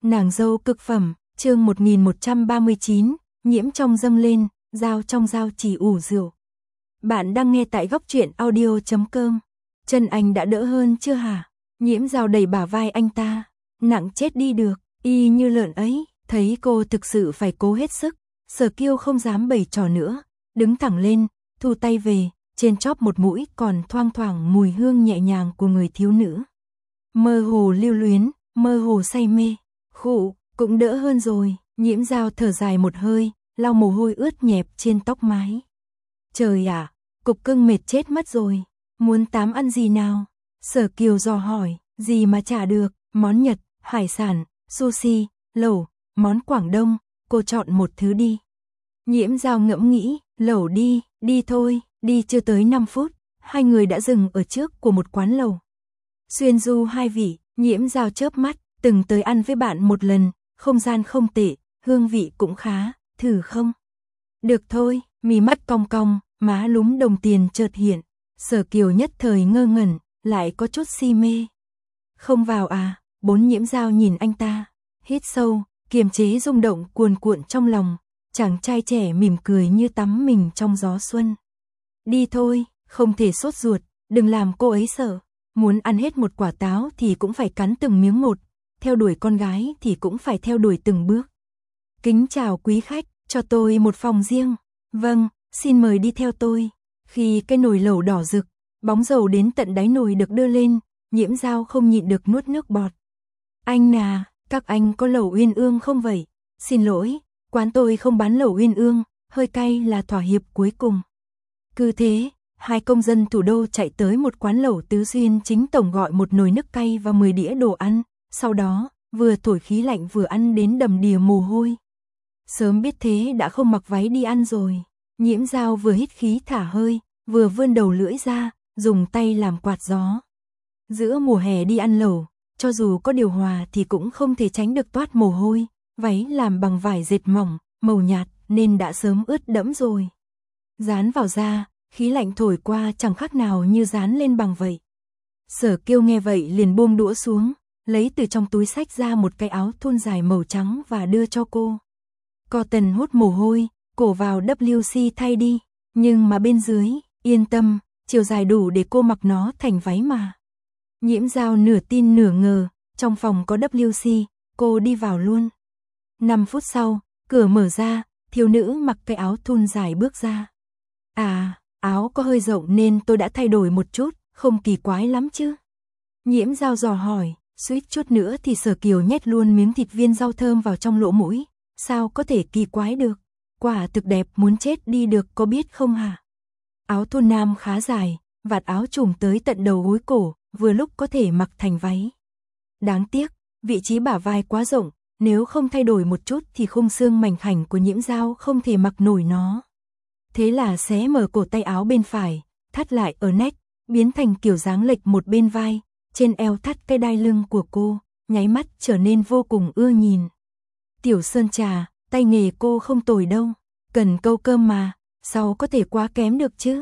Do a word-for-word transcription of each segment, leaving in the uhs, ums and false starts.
Nàng dâu cực phẩm, chương một nghìn một trăm ba mươi chín, nhiễm trong dâng lên, dao trong dao chỉ ủ rượu. Bạn đang nghe tại góc truyện audio chấm com. Chân anh đã đỡ hơn chưa hả? Nhiễm dao đẩy bả vai anh ta. Nặng chết đi được, y như lợn ấy. Thấy cô thực sự phải cố hết sức, Sở Kiêu không dám bày trò nữa. Đứng thẳng lên, thu tay về, trên chóp một mũi còn thoang thoảng mùi hương nhẹ nhàng của người thiếu nữ. Mơ hồ lưu luyến, mơ hồ say mê. Khụ, cũng đỡ hơn rồi. Nhiễm dao thở dài một hơi, lau mồ hôi ướt nhẹp trên tóc mái. Trời ạ, cục cưng mệt chết mất rồi. Muốn tám ăn gì nào? Sở Kiều dò hỏi. Gì mà chả được? Món Nhật, hải sản, sushi, lẩu, món Quảng Đông. Cô chọn một thứ đi. Nhiễm dao ngẫm nghĩ. Lẩu đi, đi thôi. Đi chưa tới năm phút, hai người đã dừng ở trước của một quán lẩu. Xuyên du hai vị. Nhiễm dao chớp mắt. Từng tới ăn với bạn một lần, không gian không tệ, hương vị cũng khá, thử không? Được thôi, mí mắt cong cong, má lúm đồng tiền chợt hiện. Sở Kiều nhất thời ngơ ngẩn, lại có chút si mê. Không vào à? Bốn nhiễm dao nhìn anh ta, hít sâu, kiềm chế rung động cuồn cuộn trong lòng. Chàng trai trẻ mỉm cười như tắm mình trong gió xuân. Đi thôi, không thể sốt ruột, đừng làm cô ấy sợ. Muốn ăn hết một quả táo thì cũng phải cắn từng miếng một. Theo đuổi con gái thì cũng phải theo đuổi từng bước. Kính chào quý khách, cho tôi một phòng riêng. Vâng, xin mời đi theo tôi. Khi cái nồi lẩu đỏ rực, bóng dầu đến tận đáy nồi được đưa lên, nhiễm dao không nhịn được nuốt nước bọt. Anh à, các anh có lẩu uyên ương không vậy? Xin lỗi, quán tôi không bán lẩu uyên ương, hơi cay là thỏa hiệp cuối cùng. Cứ thế, hai công dân thủ đô chạy tới một quán lẩu tứ xuyên chính tổng gọi một nồi nước cay và mười đĩa đồ ăn. Sau đó, vừa thổi khí lạnh vừa ăn đến đầm đìa mồ hôi. Sớm biết thế đã không mặc váy đi ăn rồi. Nhiễm dao vừa hít khí thả hơi, vừa vươn đầu lưỡi ra, dùng tay làm quạt gió. Giữa mùa hè đi ăn lẩu, cho dù có điều hòa thì cũng không thể tránh được toát mồ hôi. Váy làm bằng vải dệt mỏng, màu nhạt nên đã sớm ướt đẫm rồi. Dán vào da, khí lạnh thổi qua chẳng khác nào như dán lên bằng vậy. Sở Kiêu nghe vậy liền buông đũa xuống, lấy từ trong túi xách ra một cái áo thun dài màu trắng và đưa cho cô. Cotton hút mồ hôi, cổ vào W C thay đi, nhưng mà bên dưới, yên tâm, chiều dài đủ để cô mặc nó thành váy mà. Nhiễm dao nửa tin nửa ngờ, trong phòng có W C, cô đi vào luôn. năm phút sau, cửa mở ra, thiếu nữ mặc cái áo thun dài bước ra. À, áo có hơi rộng nên tôi đã thay đổi một chút, không kỳ quái lắm chứ? Nhiễm dao dò hỏi. Suýt chút nữa thì Sở Kiều nhét luôn miếng thịt viên rau thơm vào trong lỗ mũi. Sao có thể kỳ quái được? Quả thực đẹp muốn chết đi được có biết không hả? Áo thun nam khá dài, vạt áo trùm tới tận đầu gối cổ, vừa lúc có thể mặc thành váy. Đáng tiếc, vị trí bả vai quá rộng, nếu không thay đổi một chút thì khung xương mảnh khảnh của nhiễm dao không thể mặc nổi nó. Thế là xé mở cổ tay áo bên phải, thắt lại ở nách, biến thành kiểu dáng lệch một bên vai. Trên eo thắt cái đai lưng của cô, nháy mắt trở nên vô cùng ưa nhìn. Tiểu Sơn Trà, tay nghề cô không tồi đâu, cần câu cơm mà, sao có thể quá kém được chứ?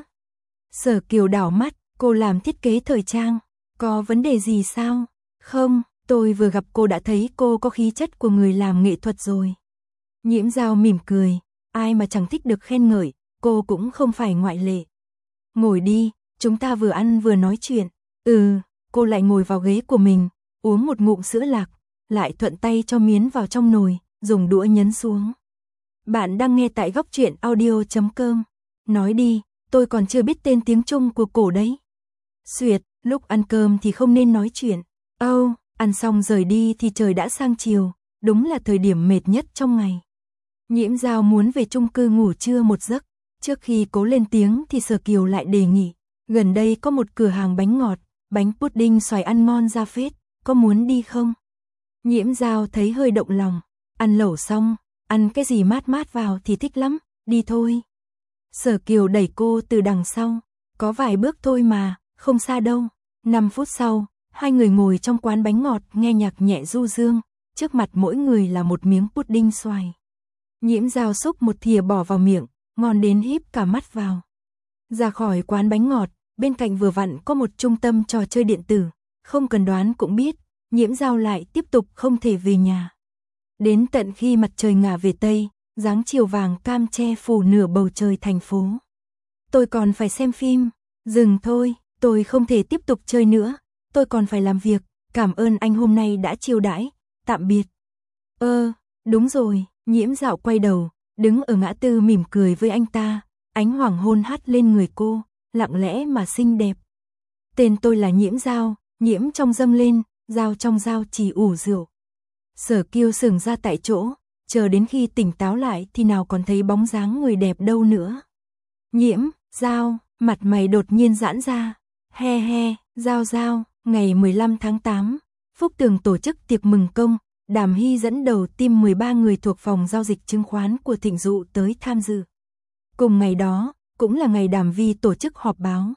Sở Kiều đảo mắt, cô làm thiết kế thời trang, có vấn đề gì sao? Không, tôi vừa gặp cô đã thấy cô có khí chất của người làm nghệ thuật rồi. Nhiễm dao mỉm cười, ai mà chẳng thích được khen ngợi, cô cũng không phải ngoại lệ. Ngồi đi, chúng ta vừa ăn vừa nói chuyện. Ừ. Cô lại ngồi vào ghế của mình, uống một ngụm sữa lạc, lại thuận tay cho miến vào trong nồi, dùng đũa nhấn xuống. Bạn đang nghe tại góc truyện audio chấm com. Nói đi, tôi còn chưa biết tên tiếng Trung của cổ đấy. Xuyệt, lúc ăn cơm thì không nên nói chuyện. Âu, oh, ăn xong rời đi thì trời đã sang chiều, đúng là thời điểm mệt nhất trong ngày. Nhiễm dao muốn về chung cư ngủ trưa một giấc. Trước khi cố lên tiếng thì Sở Kiều lại đề nghị, gần đây có một cửa hàng bánh ngọt. Bánh pudding xoài ăn ngon ra phết, có muốn đi không? Nhiễm dao thấy hơi động lòng, ăn lẩu xong, ăn cái gì mát mát vào thì thích lắm, đi thôi. Sở Kiều đẩy cô từ đằng sau, có vài bước thôi mà, không xa đâu. năm phút sau, hai người ngồi trong quán bánh ngọt nghe nhạc nhẹ du dương, trước mặt mỗi người là một miếng pudding xoài. Nhiễm dao xúc một thìa bỏ vào miệng, ngon đến híp cả mắt vào. Ra khỏi quán bánh ngọt, bên cạnh vừa vặn có một trung tâm trò chơi điện tử, không cần đoán cũng biết, nhiễm dao lại tiếp tục không thể về nhà. Đến tận khi mặt trời ngả về Tây, dáng chiều vàng cam che phủ nửa bầu trời thành phố. Tôi còn phải xem phim. Dừng thôi, tôi không thể tiếp tục chơi nữa. Tôi còn phải làm việc. Cảm ơn anh hôm nay đã chiêu đãi. Tạm biệt. Ơ, đúng rồi. Nhiễm Dạo quay đầu, đứng ở ngã tư mỉm cười với anh ta. Ánh hoàng hôn hắt lên người cô, lặng lẽ mà xinh đẹp. Tên tôi là Nhiễm Dao, nhiễm trong dâng lên, dao trong dao chỉ ủ rượu. Sở Kiêu sững ra tại chỗ, chờ đến khi tỉnh táo lại thì nào còn thấy bóng dáng người đẹp đâu nữa. Nhiễm, Dao, mặt mày đột nhiên giãn ra. He he, Dao Dao, ngày mười lăm tháng tám, Phúc Tường tổ chức tiệc mừng công, Đàm Hy dẫn đầu team mười ba người thuộc phòng giao dịch chứng khoán của Thịnh Dụ tới tham dự. Cùng ngày đó, cũng là ngày Đàm Vi tổ chức họp báo.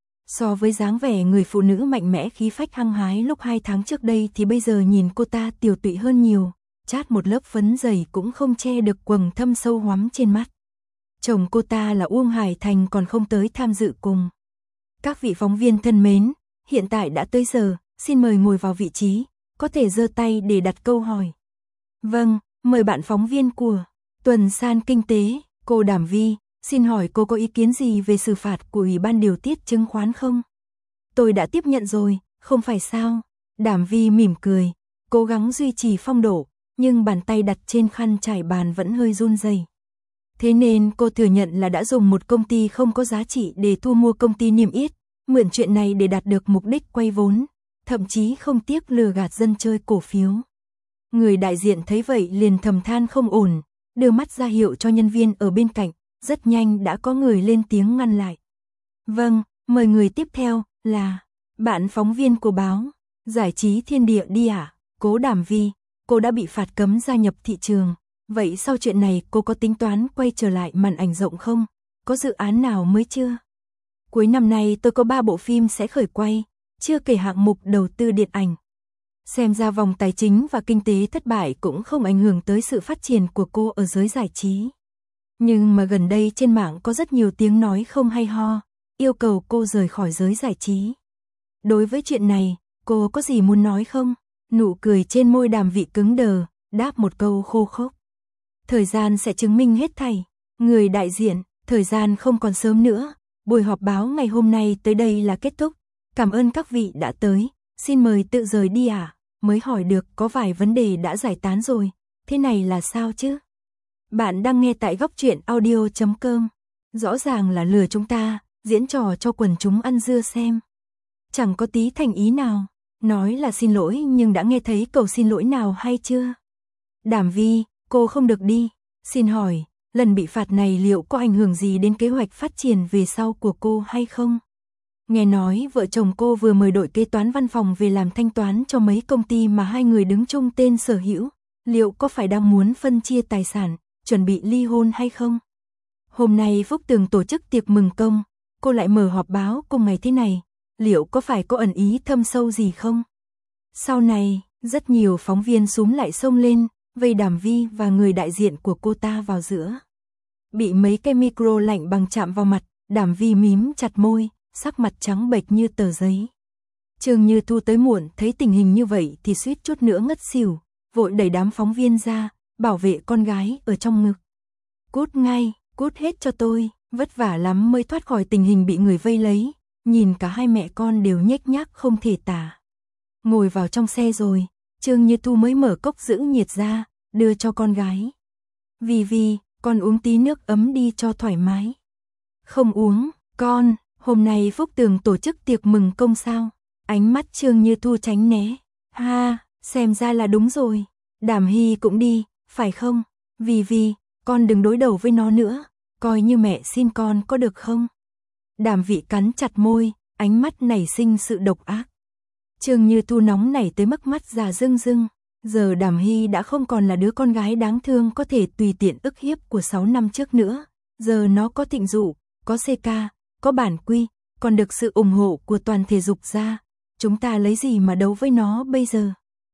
So với dáng vẻ người phụ nữ mạnh mẽ khí phách hăng hái lúc hai tháng trước đây thì bây giờ nhìn cô ta tiều tụy hơn nhiều, chát một lớp phấn dày cũng không che được quầng thâm sâu hoắm trên mắt. Chồng cô ta là Uông Hải Thành còn không tới tham dự cùng. Các vị phóng viên thân mến, hiện tại đã tới giờ, xin mời ngồi vào vị trí, có thể giơ tay để đặt câu hỏi. Vâng, mời bạn phóng viên của Tuần San Kinh tế, cô Đàm Vi. Xin hỏi cô có ý kiến gì về xử phạt của Ủy ban điều tiết chứng khoán không? Tôi đã tiếp nhận rồi, không phải sao? Đàm Vi mỉm cười, cố gắng duy trì phong độ, nhưng bàn tay đặt trên khăn trải bàn vẫn hơi run rẩy. Thế nên cô thừa nhận là đã dùng một công ty không có giá trị để thu mua công ty niêm yết, mượn chuyện này để đạt được mục đích quay vốn, thậm chí không tiếc lừa gạt dân chơi cổ phiếu. Người đại diện thấy vậy liền thầm than không ổn, đưa mắt ra hiệu cho nhân viên ở bên cạnh. Rất nhanh đã có người lên tiếng ngăn lại. Vâng, mời người tiếp theo là bạn phóng viên của báo Giải trí Thiên Địa đi ạ. À? Cố Đàm Vi, cô đã bị phạt cấm gia nhập thị trường. Vậy sau chuyện này cô có tính toán quay trở lại màn ảnh rộng không? Có dự án nào mới chưa? Cuối năm nay tôi có ba bộ phim sẽ khởi quay, chưa kể hạng mục đầu tư điện ảnh. Xem ra vòng tài chính và kinh tế thất bại cũng không ảnh hưởng tới sự phát triển của cô ở giới giải trí. Nhưng mà gần đây trên mạng có rất nhiều tiếng nói không hay ho, yêu cầu cô rời khỏi giới giải trí. Đối với chuyện này, cô có gì muốn nói không? Nụ cười trên môi Đàm Vi cứng đờ, đáp một câu khô khốc. Thời gian sẽ chứng minh hết thảy. Người đại diện, thời gian không còn sớm nữa. Buổi họp báo ngày hôm nay tới đây là kết thúc. Cảm ơn các vị đã tới. Xin mời tự rời đi ạ. À? Mới hỏi được có vài vấn đề đã giải tán rồi. Thế này là sao chứ? Bạn đang nghe tại góc truyện audio chấm com. Rõ ràng là lừa chúng ta, diễn trò cho quần chúng ăn dưa xem. Chẳng có tí thành ý nào. Nói là xin lỗi nhưng đã nghe thấy cầu xin lỗi nào hay chưa? Đàm Vi, cô không được đi. Xin hỏi, lần bị phạt này liệu có ảnh hưởng gì đến kế hoạch phát triển về sau của cô hay không? Nghe nói vợ chồng cô vừa mời đội kế toán văn phòng về làm thanh toán cho mấy công ty mà hai người đứng chung tên sở hữu. Liệu có phải đang muốn phân chia tài sản, chuẩn bị ly hôn hay không? Hôm nay Phúc Tường tổ chức tiệc mừng công, cô lại mở họp báo cùng ngày thế này. Liệu có phải có ẩn ý thâm sâu gì không? Sau này, rất nhiều phóng viên xúm lại xông lên, vây Đàm Vi và người đại diện của cô ta vào giữa. Bị mấy cái micro lạnh bằng chạm vào mặt, Đàm Vi mím chặt môi, sắc mặt trắng bệch như tờ giấy. Trương Như Thu tới muộn thấy tình hình như vậy thì suýt chút nữa ngất xỉu, vội đẩy đám phóng viên ra, bảo vệ con gái ở trong ngực. Cút ngay, cút hết cho tôi, vất vả lắm mới thoát khỏi tình hình bị người vây lấy, nhìn cả hai mẹ con đều nhếch nhác không thể tả. Ngồi vào trong xe rồi, Trương Như Thu mới mở cốc giữ nhiệt ra, đưa cho con gái. Vi Vi, con uống tí nước ấm đi cho thoải mái. Không uống, con, hôm nay Phúc Tường tổ chức tiệc mừng công sao? Ánh mắt Trương Như Thu tránh né. Ha, xem ra là đúng rồi. Đàm Hy cũng đi, phải không? Vi Vi, con đừng đối đầu với nó nữa, coi như mẹ xin con có được không? Đàm Vi cắn chặt môi, ánh mắt nảy sinh sự độc ác. Trương Như Thu nóng nảy tới mức mắt già rưng rưng. Giờ Đàm Hy đã không còn là đứa con gái đáng thương có thể tùy tiện ức hiếp của sáu năm trước nữa. Giờ nó có Thịnh Dụ, có xê ca, có bản quy, còn được sự ủng hộ của toàn thể Dục gia. Chúng ta lấy gì mà đấu với nó bây giờ?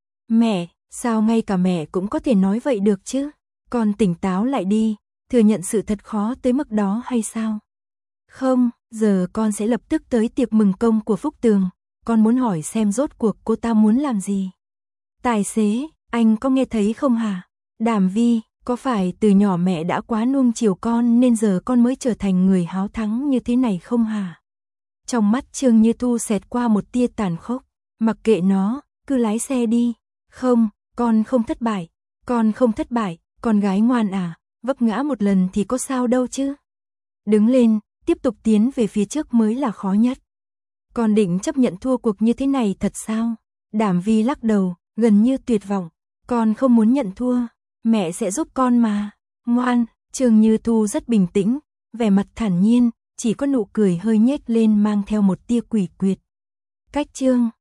Mẹ, sao ngay cả mẹ cũng có thể nói vậy được chứ? Con tỉnh táo lại đi, thừa nhận sự thật khó tới mức đó hay sao? Không, giờ con sẽ lập tức tới tiệc mừng công của Phúc Tường. Con muốn hỏi xem rốt cuộc cô ta muốn làm gì? Tài xế, anh có nghe thấy không hả? Đàm Vi, có phải từ nhỏ mẹ đã quá nuông chiều con nên giờ con mới trở thành người háo thắng như thế này không hả? Trong mắt Trương Như Thu xẹt qua một tia tàn khốc, mặc kệ nó, cứ lái xe đi. Không, con không thất bại, con không thất bại, con gái ngoan à, vấp ngã một lần thì có sao đâu chứ. Đứng lên, tiếp tục tiến về phía trước mới là khó nhất. Con định chấp nhận thua cuộc như thế này thật sao? Đàm Vi lắc đầu, gần như tuyệt vọng. Con không muốn nhận thua, mẹ sẽ giúp con mà. Ngoan, Trương Như Thu rất bình tĩnh, vẻ mặt thản nhiên, chỉ có nụ cười hơi nhếch lên mang theo một tia quỷ quyệt. Cách Trương